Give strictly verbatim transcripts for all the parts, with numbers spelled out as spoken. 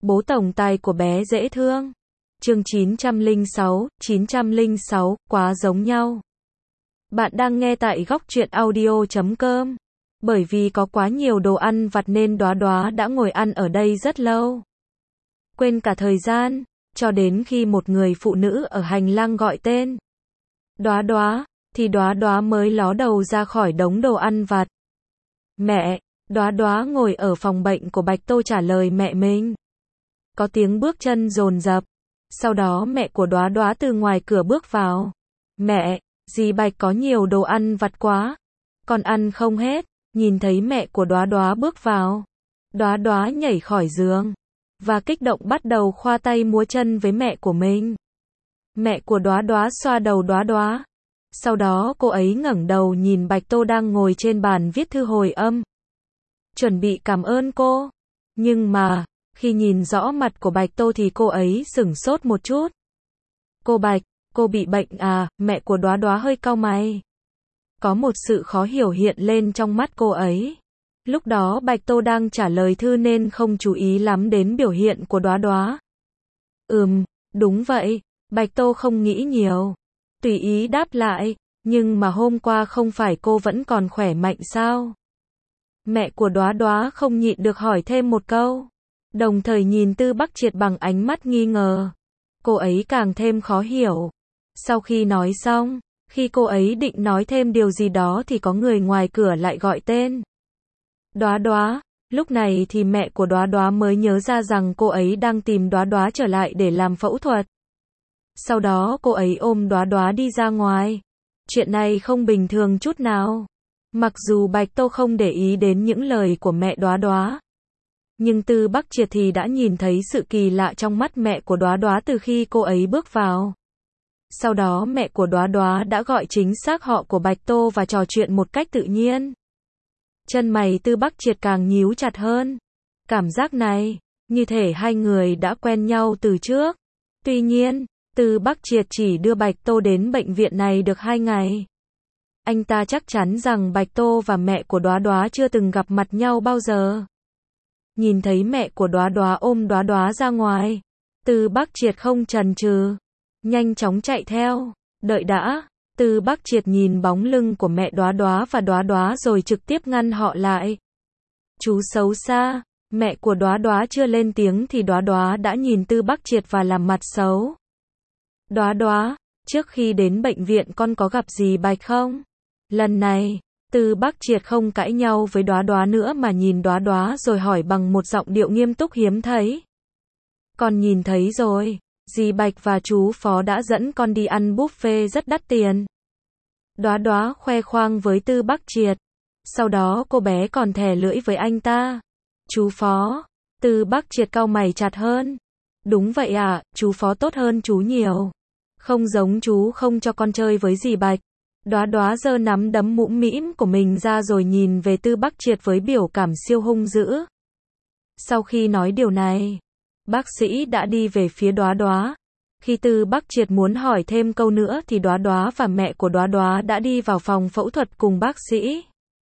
Bố tổng tài của bé dễ thương. Chương chín trăm lẻ sáu, chín trăm lẻ sáu, quá giống nhau. Bạn đang nghe tại góc truyện audio chấm com. Bởi vì có quá nhiều đồ ăn vặt nên Đóa Đóa đã ngồi ăn ở đây rất lâu. Quên cả thời gian, cho đến khi một người phụ nữ ở hành lang gọi tên. Đóa Đóa, thì Đóa Đóa mới ló đầu ra khỏi đống đồ ăn vặt. Mẹ, Đóa Đóa ngồi ở phòng bệnh của Bạch Tô trả lời mẹ mình. Có tiếng bước chân dồn dập. Sau đó mẹ của Đóa Đóa từ ngoài cửa bước vào. Mẹ, dì Bạch có nhiều đồ ăn vặt quá. Con ăn không hết. Nhìn thấy mẹ của Đóa Đóa bước vào. Đóa Đóa nhảy khỏi giường. Và kích động bắt đầu khoa tay múa chân với mẹ của mình. Mẹ của Đóa Đóa xoa đầu Đóa Đóa. Sau đó cô ấy ngẩng đầu nhìn Bạch Tô đang ngồi trên bàn viết thư hồi âm. Chuẩn bị cảm ơn cô. Nhưng mà, khi nhìn rõ mặt của Bạch Tô thì cô ấy sửng sốt một chút. Cô Bạch, cô bị bệnh à? Mẹ của Đóa Đóa hơi cau mày. Có một sự khó hiểu hiện lên trong mắt cô ấy. Lúc đó Bạch Tô đang trả lời thư nên không chú ý lắm đến biểu hiện của Đóa Đóa. Ừm, đúng vậy. Bạch Tô không nghĩ nhiều. Tùy ý đáp lại. Nhưng mà hôm qua không phải cô vẫn còn khỏe mạnh sao? Mẹ của Đóa Đóa không nhịn được hỏi thêm một câu. Đồng thời nhìn Tư Bắc Triệt bằng ánh mắt nghi ngờ. Cô ấy càng thêm khó hiểu. Sau khi nói xong, khi cô ấy định nói thêm điều gì đó thì có người ngoài cửa lại gọi tên. Đóa Đóa. Lúc này thì mẹ của Đóa Đóa mới nhớ ra rằng cô ấy đang tìm Đóa Đóa trở lại để làm phẫu thuật. Sau đó cô ấy ôm Đóa Đóa đi ra ngoài. Chuyện này không bình thường chút nào. Mặc dù Bạch Tô không để ý đến những lời của mẹ Đóa Đóa, nhưng Tư Bắc Triệt thì đã nhìn thấy sự kỳ lạ trong mắt mẹ của Đóa Đóa từ khi cô ấy bước vào. Sau đó mẹ của Đóa Đóa đã gọi chính xác họ của Bạch Tô và trò chuyện một cách tự nhiên. Chân mày Tư Bắc Triệt càng nhíu chặt hơn. Cảm giác này, như thể hai người đã quen nhau từ trước. Tuy nhiên, Tư Bắc Triệt chỉ đưa Bạch Tô đến bệnh viện này được hai ngày. Anh ta chắc chắn rằng Bạch Tô và mẹ của Đóa Đóa chưa từng gặp mặt nhau bao giờ. Nhìn thấy mẹ của Đóa Đóa ôm Đóa Đóa ra ngoài, Tư Bắc Triệt không chần chừ, nhanh chóng chạy theo. Đợi đã, Tư Bắc Triệt nhìn bóng lưng của mẹ Đóa Đóa và Đóa Đóa rồi trực tiếp ngăn họ lại. Chú xấu xa. Mẹ của Đóa Đóa chưa lên tiếng thì Đóa Đóa đã nhìn Tư Bắc Triệt và làm mặt xấu. Đóa Đóa, trước khi đến bệnh viện con có gặp dì Bạch không? Lần này, Tư Bắc Triệt không cãi nhau với Đóa Đóa nữa mà nhìn Đóa Đóa rồi hỏi bằng một giọng điệu nghiêm túc hiếm thấy. Con nhìn thấy rồi, dì Bạch và chú Phó đã dẫn con đi ăn buffet rất đắt tiền. Đóa Đóa khoe khoang với Tư Bắc Triệt. Sau đó cô bé còn thè lưỡi với anh ta. Chú Phó. Tư Bắc Triệt cau mày chặt hơn. Đúng vậy ạ, à, chú Phó tốt hơn chú nhiều. Không giống chú không cho con chơi với dì Bạch. Đóa Đóa giơ nắm đấm mũm mĩm của mình ra rồi nhìn về Tư Bắc Triệt với biểu cảm siêu hung dữ. Sau khi nói điều này, bác sĩ đã đi về phía Đóa Đóa. Khi Tư Bắc Triệt muốn hỏi thêm câu nữa thì Đóa Đóa và mẹ của Đóa Đóa đã đi vào phòng phẫu thuật cùng bác sĩ.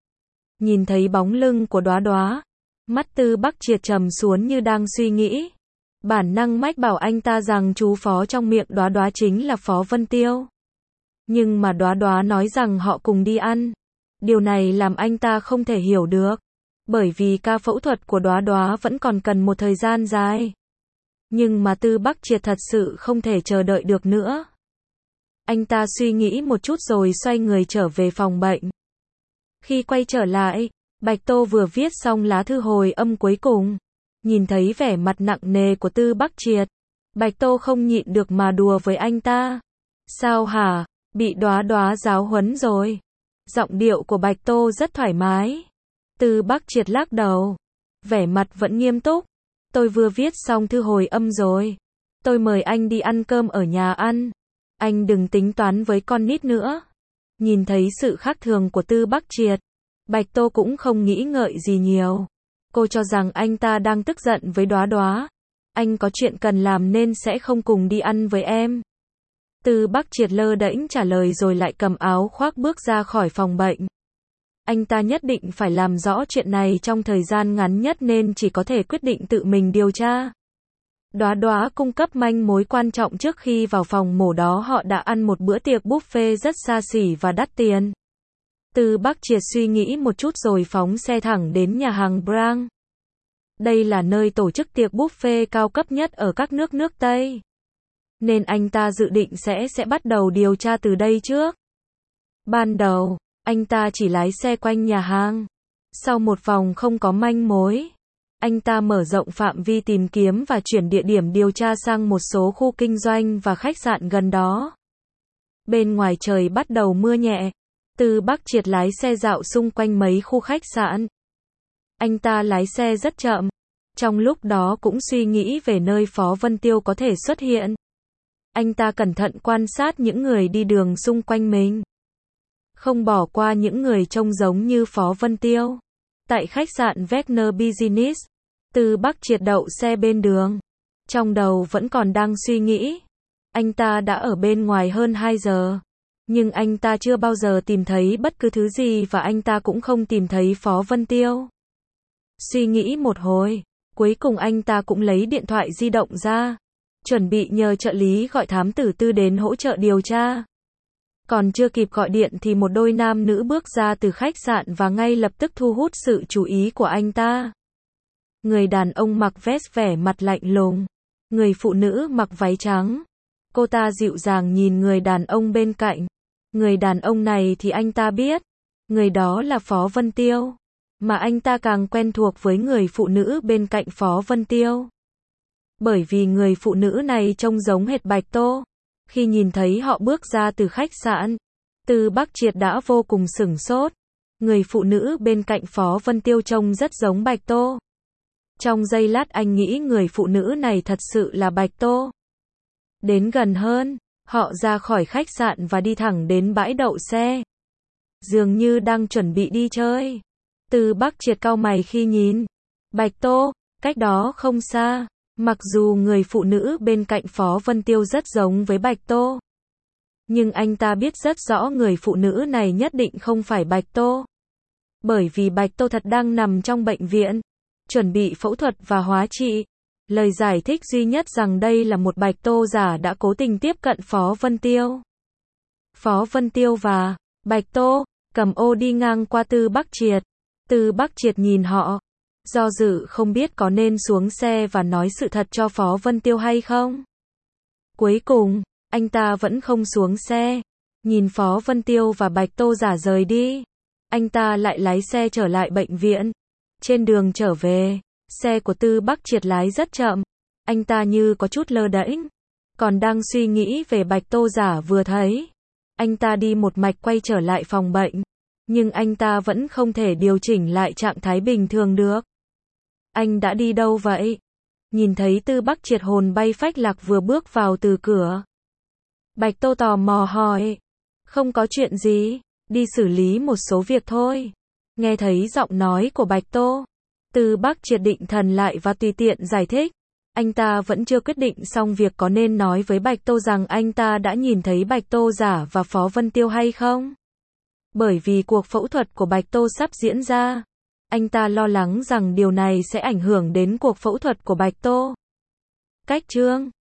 Nhìn thấy bóng lưng của Đóa Đóa, mắt Tư Bắc Triệt trầm xuống như đang suy nghĩ. Bản năng mách bảo anh ta rằng chú Phó trong miệng Đóa Đóa chính là Phó Vân Tiêu. Nhưng mà Đóa Đóa nói rằng họ cùng đi ăn. Điều này làm anh ta không thể hiểu được. Bởi vì ca phẫu thuật của Đóa Đóa vẫn còn cần một thời gian dài. Nhưng mà Tư Bắc Triệt thật sự không thể chờ đợi được nữa. Anh ta suy nghĩ một chút rồi xoay người trở về phòng bệnh. Khi quay trở lại, Bạch Tô vừa viết xong lá thư hồi âm cuối cùng. Nhìn thấy vẻ mặt nặng nề của Tư Bắc Triệt, Bạch Tô không nhịn được mà đùa với anh ta. Sao hả? Bị Đóa Đóa giáo huấn rồi. Giọng điệu của Bạch Tô rất thoải mái. Tư Bắc Triệt lắc đầu. Vẻ mặt vẫn nghiêm túc. Tôi vừa viết xong thư hồi âm rồi. Tôi mời anh đi ăn cơm ở nhà ăn. Anh đừng tính toán với con nít nữa. Nhìn thấy sự khác thường của Tư Bắc Triệt, Bạch Tô cũng không nghĩ ngợi gì nhiều. Cô cho rằng anh ta đang tức giận với Đóa Đóa. Anh có chuyện cần làm nên sẽ không cùng đi ăn với em. Tư Bắc Triệt lơ đễnh trả lời rồi lại cầm áo khoác bước ra khỏi phòng bệnh. Anh ta nhất định phải làm rõ chuyện này trong thời gian ngắn nhất nên chỉ có thể quyết định tự mình điều tra. Đóa Đóa cung cấp manh mối quan trọng trước khi vào phòng mổ đó họ đã ăn một bữa tiệc buffet rất xa xỉ và đắt tiền. Từ Bắc Triệt suy nghĩ một chút rồi phóng xe thẳng đến nhà hàng Brang. Đây là nơi tổ chức tiệc buffet cao cấp nhất ở các nước nước Tây. Nên anh ta dự định sẽ sẽ bắt đầu điều tra từ đây trước. Ban đầu, anh ta chỉ lái xe quanh nhà hàng. Sau một vòng không có manh mối, anh ta mở rộng phạm vi tìm kiếm và chuyển địa điểm điều tra sang một số khu kinh doanh và khách sạn gần đó. Bên ngoài trời bắt đầu mưa nhẹ. Từ Bắc Triệt lái xe dạo xung quanh mấy khu khách sạn. Anh ta lái xe rất chậm. Trong lúc đó cũng suy nghĩ về nơi Phó Vân Tiêu có thể xuất hiện. Anh ta cẩn thận quan sát những người đi đường xung quanh mình. Không bỏ qua những người trông giống như Phó Vân Tiêu. Tại khách sạn Wagner Business, Từ Bắc Triệt đậu xe bên đường. Trong đầu vẫn còn đang suy nghĩ. Anh ta đã ở bên ngoài hơn hai giờ. Nhưng anh ta chưa bao giờ tìm thấy bất cứ thứ gì và anh ta cũng không tìm thấy Phó Vân Tiêu. Suy nghĩ một hồi, cuối cùng anh ta cũng lấy điện thoại di động ra. Chuẩn bị nhờ trợ lý gọi thám tử Tư đến hỗ trợ điều tra. Còn chưa kịp gọi điện thì một đôi nam nữ bước ra từ khách sạn và ngay lập tức thu hút sự chú ý của anh ta. Người đàn ông mặc vest vẻ mặt lạnh lùng. Người phụ nữ mặc váy trắng. Cô ta dịu dàng nhìn người đàn ông bên cạnh. Người đàn ông này thì anh ta biết. Người đó là Phó Vân Tiêu. Mà anh ta càng quen thuộc với người phụ nữ bên cạnh Phó Vân Tiêu. Bởi vì người phụ nữ này trông giống hệt Bạch Tô. Khi nhìn thấy họ bước ra từ khách sạn, Từ Bắc Triệt đã vô cùng sửng sốt. Người phụ nữ bên cạnh Phó Vân Tiêu trông rất giống Bạch Tô. Trong giây lát anh nghĩ người phụ nữ này thật sự là Bạch Tô. Đến gần hơn, họ ra khỏi khách sạn và đi thẳng đến bãi đậu xe. Dường như đang chuẩn bị đi chơi. Từ Bắc Triệt cau mày khi nhìn Bạch Tô, cách đó không xa. Mặc dù người phụ nữ bên cạnh Phó Vân Tiêu rất giống với Bạch Tô. Nhưng anh ta biết rất rõ người phụ nữ này nhất định không phải Bạch Tô. Bởi vì Bạch Tô thật đang nằm trong bệnh viện. Chuẩn bị phẫu thuật và hóa trị. Lời giải thích duy nhất rằng đây là một Bạch Tô giả đã cố tình tiếp cận Phó Vân Tiêu. Phó Vân Tiêu và Bạch Tô cầm ô đi ngang qua Từ Bắc Triệt. Từ Bắc Triệt nhìn họ. Do dự không biết có nên xuống xe và nói sự thật cho Phó Vân Tiêu hay không. Cuối cùng, anh ta vẫn không xuống xe. Nhìn Phó Vân Tiêu và Bạch Tô giả rời đi. Anh ta lại lái xe trở lại bệnh viện. Trên đường trở về, xe của Từ Bắc Triệt lái rất chậm. Anh ta như có chút lơ đễnh. Còn đang suy nghĩ về Bạch Tô giả vừa thấy. Anh ta đi một mạch quay trở lại phòng bệnh. Nhưng anh ta vẫn không thể điều chỉnh lại trạng thái bình thường được. Anh đã đi đâu vậy? Nhìn thấy Từ Bắc Triệt hồn bay phách lạc vừa bước vào từ cửa. Bạch Tô tò mò hỏi. Không có chuyện gì, đi xử lý một số việc thôi. Nghe thấy giọng nói của Bạch Tô. Từ Bắc Triệt định thần lại và tùy tiện giải thích. Anh ta vẫn chưa quyết định xong việc có nên nói với Bạch Tô rằng anh ta đã nhìn thấy Bạch Tô giả và Phó Vân Tiêu hay không. Bởi vì cuộc phẫu thuật của Bạch Tô sắp diễn ra. Anh ta lo lắng rằng điều này sẽ ảnh hưởng đến cuộc phẫu thuật của Bạch Tô. Cách chương